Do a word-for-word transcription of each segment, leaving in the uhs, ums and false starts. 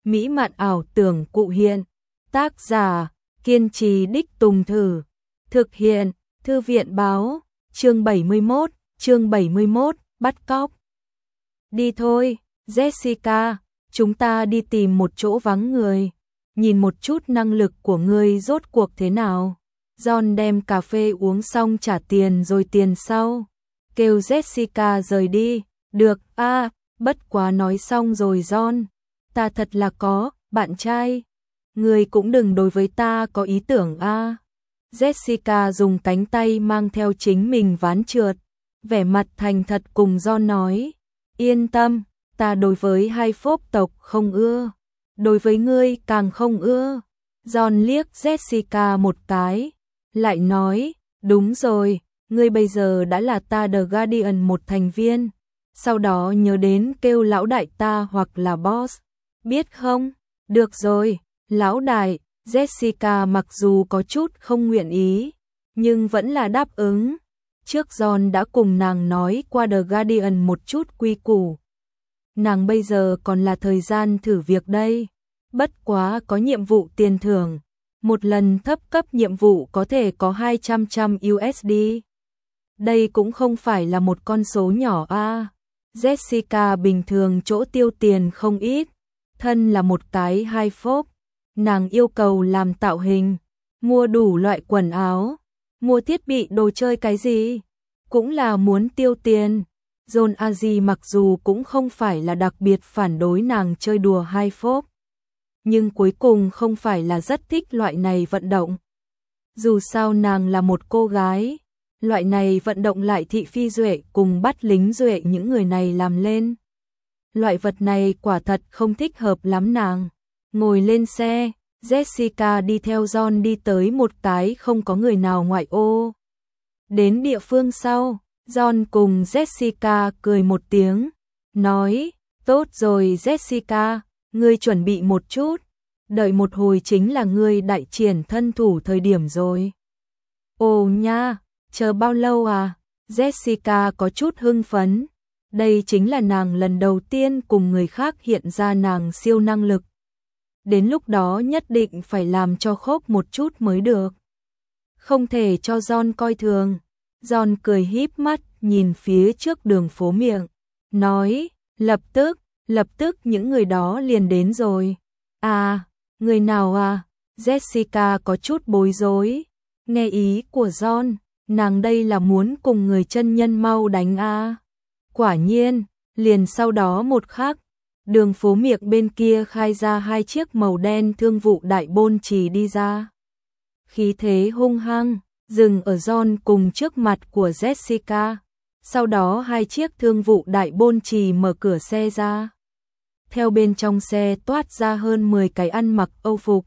mỹ mạn ảo tưởng cụ hiện. Tác giả, kiên trì đích tùng thử. Thực hiện, Thư viện báo, chương bảy mươi mốt, chương bảy mươi mốt, bắt cóc. Đi thôi, Jessica, chúng ta đi tìm một chỗ vắng người. Nhìn một chút năng lực của ngươi rốt cuộc thế nào. John đem cà phê uống xong trả tiền rồi tiền sau. Kêu Jessica rời đi. Được, a à, bất quá nói xong rồi John. Ta thật là có, bạn trai. Ngươi cũng đừng đối với ta có ý tưởng a à. Jessica dùng cánh tay mang theo chính mình ván trượt. Vẻ mặt thành thật cùng John nói. Yên tâm, ta đối với hai phốp tộc không ưa. Đối với ngươi càng không ưa. John liếc Jessica một cái. Lại nói, đúng rồi, ngươi bây giờ đã là ta The Guardian một thành viên. Sau đó nhớ đến kêu lão đại ta hoặc là boss. Biết không? Được rồi, lão đại. Jessica mặc dù có chút không nguyện ý, nhưng vẫn là đáp ứng. Trước John đã cùng nàng nói qua The Guardian một chút quy củ. Nàng bây giờ còn là thời gian thử việc đây. Bất quá có nhiệm vụ tiền thưởng. Một lần thấp cấp nhiệm vụ có thể có hai trăm trăm u ét đê. Đây cũng không phải là một con số nhỏ a. À. Jessica bình thường chỗ tiêu tiền không ít. Thân là một cái hai phốp. Nàng yêu cầu làm tạo hình, mua đủ loại quần áo, mua thiết bị đồ chơi cái gì, cũng là muốn tiêu tiền. John Aji mặc dù cũng không phải là đặc biệt phản đối nàng chơi đùa hai phốp, nhưng cuối cùng không phải là rất thích loại này vận động. Dù sao nàng là một cô gái, loại này vận động lại thị phi duệ cùng bắt lính duệ những người này làm lên. Loại vật này quả thật không thích hợp lắm nàng. Ngồi lên xe, Jessica đi theo John đi tới một cái không có người nào ngoại ô. Đến địa phương sau, John cùng Jessica cười một tiếng, nói, tốt rồi Jessica, ngươi chuẩn bị một chút, đợi một hồi chính là ngươi đại triển thân thủ thời điểm rồi. Ồ nha, chờ bao lâu à? Jessica có chút hưng phấn, đây chính là nàng lần đầu tiên cùng người khác hiện ra nàng siêu năng lực. Đến lúc đó nhất định phải làm cho khốc một chút mới được. Không thể cho John coi thường. John cười híp mắt nhìn phía trước đường phố miệng. Nói, lập tức, lập tức những người đó liền đến rồi. À, người nào à? Jessica có chút bối rối. Nghe ý của John, nàng đây là muốn cùng người chân nhân mau đánh à. Quả nhiên, liền sau đó một khắc. Đường phố miệng bên kia khai ra hai chiếc màu đen thương vụ đại bôn chì đi ra. Khí thế hung hăng, dừng ở John cùng trước mặt của Jessica. Sau đó hai chiếc thương vụ đại bôn chì mở cửa xe ra. Theo bên trong xe toát ra hơn mười cái ăn mặc Âu phục.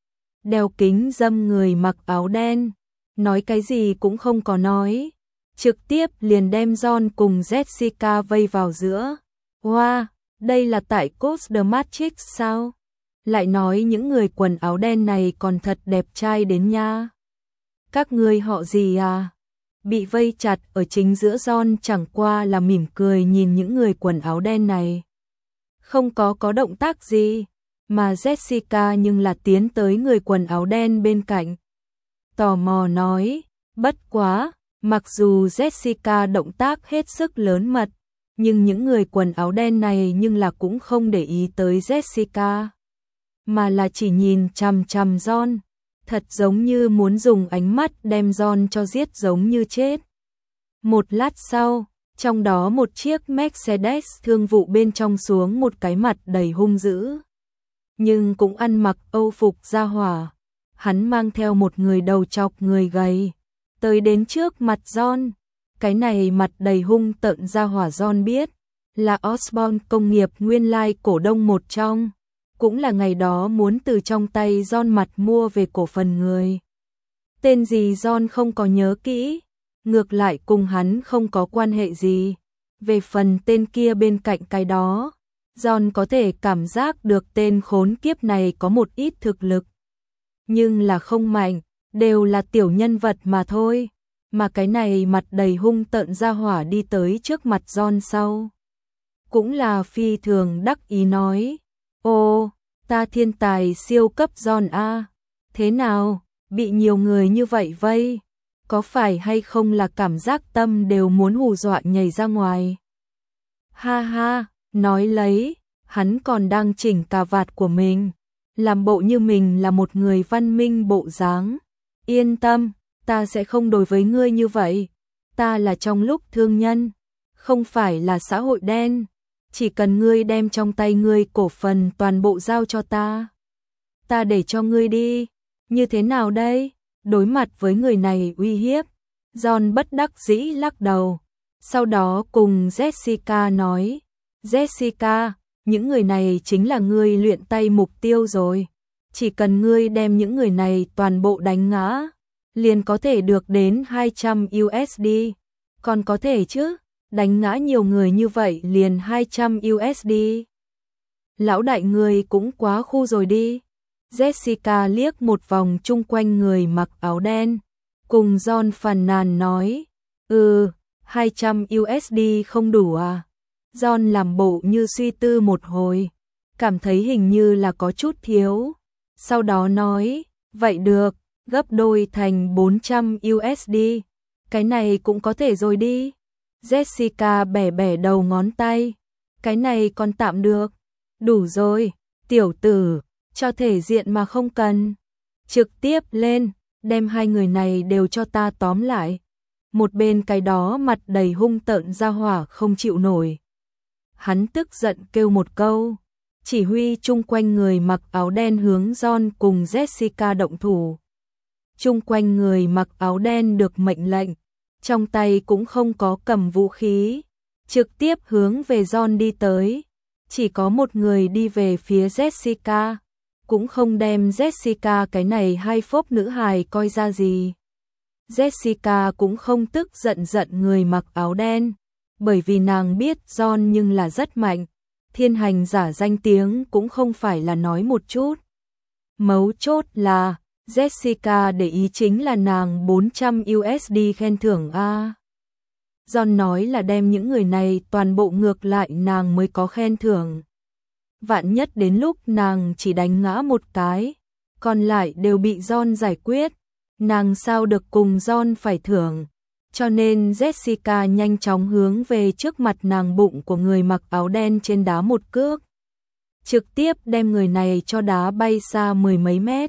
Đeo kính dâm người mặc áo đen. Nói cái gì cũng không có nói. Trực tiếp liền đem John cùng Jessica vây vào giữa. Wow! Đây là tại Cos the Matrix sao? Lại nói những người quần áo đen này còn thật đẹp trai đến nha. Các ngươi họ gì à? Bị vây chặt ở chính giữa John chẳng qua là mỉm cười nhìn những người quần áo đen này. Không có có động tác gì, mà Jessica nhưng là tiến tới người quần áo đen bên cạnh. Tò mò nói, bất quá, mặc dù Jessica động tác hết sức lớn mật, nhưng những người quần áo đen này nhưng là cũng không để ý tới Jessica, mà là chỉ nhìn chằm chằm John, thật giống như muốn dùng ánh mắt đem John cho giết giống như chết. Một lát sau, trong đó một chiếc Mercedes thương vụ bên trong xuống một cái mặt đầy hung dữ, nhưng cũng ăn mặc Âu phục ra hỏa. Hắn mang theo một người đầu chọc người gầy, tới đến trước mặt John. Cái này mặt đầy hung tợn ra hỏa John biết, là Osborn công nghiệp nguyên lai cổ đông một trong, cũng là ngày đó muốn từ trong tay John mặt mua về cổ phần người. Tên gì John không có nhớ kỹ, ngược lại cùng hắn không có quan hệ gì. Về phần tên kia bên cạnh cái đó, John có thể cảm giác được tên khốn kiếp này có một ít thực lực, nhưng là không mạnh, đều là tiểu nhân vật mà thôi. Mà cái này mặt đầy hung tợn ra hỏa đi tới trước mặt John sau. Cũng là phi thường đắc ý nói, ô, Ta thiên tài siêu cấp John a. Thế nào, bị nhiều người như vậy vây, có phải hay không là cảm giác tâm đều muốn hù dọa nhảy ra ngoài? Ha ha, nói lấy, hắn còn đang chỉnh cà vạt của mình, làm bộ như mình là một người văn minh bộ dáng. Yên tâm, ta sẽ không đối với ngươi như vậy. Ta là trong lúc thương nhân, không phải là xã hội đen. Chỉ cần ngươi đem trong tay ngươi cổ phần toàn bộ giao cho ta, ta để cho ngươi đi. Như thế nào đây? Đối mặt với người này uy hiếp, John bất đắc dĩ lắc đầu. Sau đó cùng Jessica nói, Jessica, những người này chính là ngươi luyện tay mục tiêu rồi. Chỉ cần ngươi đem những người này toàn bộ đánh ngã, liền có thể được đến hai trăm u ét đê. Còn có thể chứ, đánh ngã nhiều người như vậy liền hai trăm u ét đê. Lão đại ngươi cũng quá khu rồi đi. Jessica liếc một vòng chung quanh người mặc áo đen, cùng John phàn nàn nói, ừ, hai trăm u ét đê không đủ à? John làm bộ như suy tư một hồi, cảm thấy hình như là có chút thiếu. Sau đó nói, vậy được, gấp đôi thành bốn trăm u ét đê, cái này cũng có thể rồi đi. Jessica bẻ bẻ đầu ngón tay, cái này còn tạm được, đủ rồi, tiểu tử, cho thể diện mà không cần. Trực tiếp lên, đem hai người này đều cho ta tóm lại. Một bên cái đó mặt đầy hung tợn ra hỏa không chịu nổi. Hắn tức giận kêu một câu, chỉ huy chung quanh người mặc áo đen hướng John cùng Jessica động thủ. Chung quanh người mặc áo đen được mệnh lệnh, trong tay cũng không có cầm vũ khí, trực tiếp hướng về John đi tới. Chỉ có một người đi về phía Jessica, cũng không đem Jessica cái này hai phốp nữ hài coi ra gì. Jessica cũng không tức giận giận người mặc áo đen, bởi vì nàng biết John nhưng là rất mạnh, thiên hành giả danh tiếng cũng không phải là nói một chút. Mấu chốt là, Jessica để ý chính là nàng bốn trăm u ét đê khen thưởng a. John nói là đem những người này toàn bộ ngược lại nàng mới có khen thưởng. Vạn nhất đến lúc nàng chỉ đánh ngã một cái, còn lại đều bị John giải quyết, nàng sao được cùng John phải thưởng. Cho nên Jessica nhanh chóng hướng về trước mặt nàng bụng của người mặc áo đen trên đá một cước, trực tiếp đem người này cho đá bay xa mười mấy mét,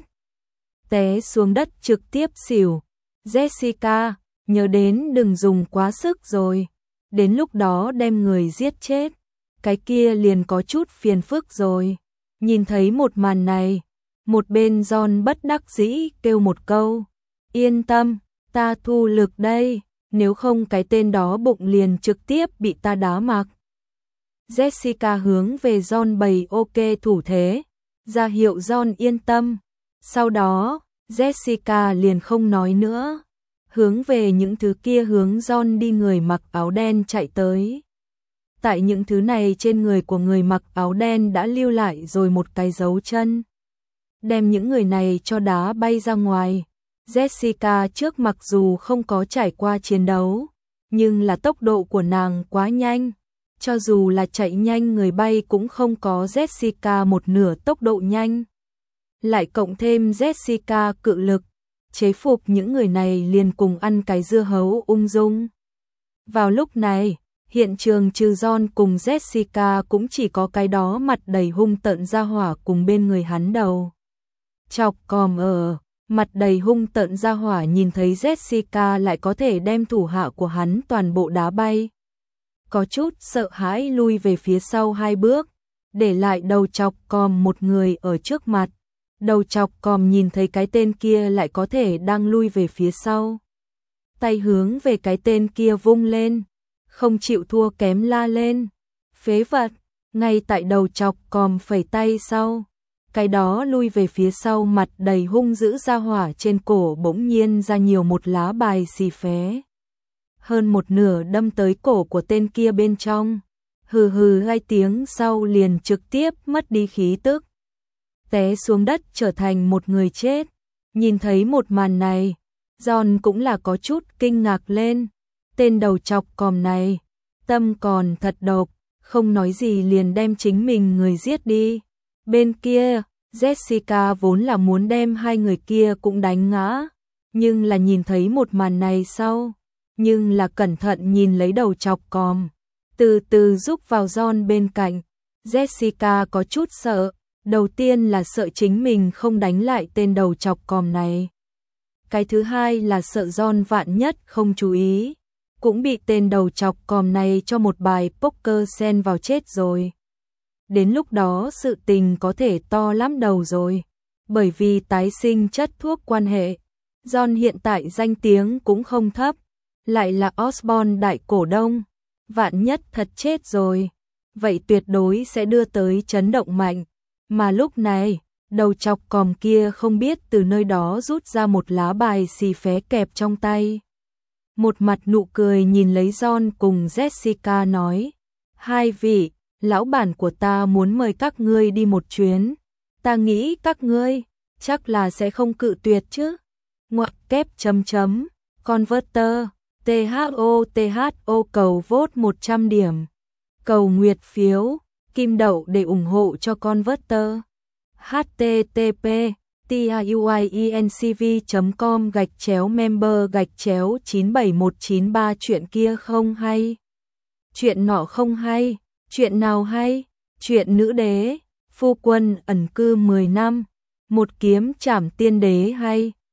té xuống đất trực tiếp xỉu. Jessica, nhớ đến đừng dùng quá sức rồi, đến lúc đó đem người giết chết, cái kia liền có chút phiền phức rồi. Nhìn thấy một màn này, một bên John bất đắc dĩ kêu một câu, yên tâm, ta thu lực đây, nếu không cái tên đó bụng liền trực tiếp bị ta đá mặc. Jessica hướng về John bày ok thủ thế, ra hiệu John yên tâm. Sau đó, Jessica liền không nói nữa, hướng về những thứ kia hướng John đi người mặc áo đen chạy tới. Tại những thứ này trên người của người mặc áo đen đã lưu lại rồi một cái dấu chân, đem những người này cho đá bay ra ngoài. Jessica trước mặc dù không có trải qua chiến đấu, nhưng là tốc độ của nàng quá nhanh, cho dù là chạy nhanh người bay cũng không có Jessica một nửa tốc độ nhanh. Lại cộng thêm Jessica cự lực, chế phục những người này liền cùng ăn cái dưa hấu ung dung. Vào lúc này, hiện trường trừ John cùng Jessica cũng chỉ có cái đó mặt đầy hung tợn ra hỏa cùng bên người hắn đầu chọc còm ở. Mặt đầy hung tợn ra hỏa nhìn thấy Jessica lại có thể đem thủ hạ của hắn toàn bộ đá bay, có chút sợ hãi lui về phía sau hai bước, để lại đầu chọc còm một người ở trước mặt. Đầu chọc còm nhìn thấy cái tên kia lại có thể đang lui về phía sau, tay hướng về cái tên kia vung lên, không chịu thua kém la lên, phế vật. Ngay tại đầu chọc còm phẩy tay sau, cái đó lui về phía sau mặt đầy hung dữ ra hỏa trên cổ bỗng nhiên ra nhiều một lá bài xì phé, hơn một nửa đâm tới cổ của tên kia bên trong. Hừ hừ hai tiếng sau liền trực tiếp mất đi khí tức, té xuống đất trở thành một người chết. Nhìn thấy một màn này, John cũng là có chút kinh ngạc lên. Tên đầu chọc còm này, tâm còn thật độc, không nói gì liền đem chính mình người giết đi. Bên kia, Jessica vốn là muốn đem hai người kia cũng đánh ngã, nhưng là nhìn thấy một màn này sau, nhưng là cẩn thận nhìn lấy đầu chọc còm, từ từ rúc vào John bên cạnh. Jessica có chút sợ, đầu tiên là sợ chính mình không đánh lại tên đầu chọc còm này. Cái thứ hai là sợ John vạn nhất không chú ý, cũng bị tên đầu chọc còm này cho một bài poker xen vào chết rồi. Đến lúc đó sự tình có thể to lắm đầu rồi, bởi vì tái sinh chất thuốc quan hệ. John hiện tại danh tiếng cũng không thấp, lại là Osborn đại cổ đông, vạn nhất thật chết rồi, vậy tuyệt đối sẽ đưa tới chấn động mạnh. Mà lúc này, đầu chọc còm kia không biết từ nơi đó rút ra một lá bài xì phé kẹp trong tay. Một mặt nụ cười nhìn lấy John cùng Jessica nói, hai vị, lão bản của ta muốn mời các ngươi đi một chuyến, ta nghĩ các ngươi chắc là sẽ không cự tuyệt chứ. Ngoặc kép chấm chấm, Converter, tê hát o tê hát o cầu vote một trăm điểm, cầu nguyệt phiếu, kim đậu để ủng hộ cho Converter. http tiuincv chấm com gạch chéo member gạch chéo chín bảy một chín ba chuyện kia không hay. Chuyện nọ không hay, chuyện nào hay? Chuyện nữ đế, phu quân ẩn cư mười năm, một kiếm trảm tiên đế hay.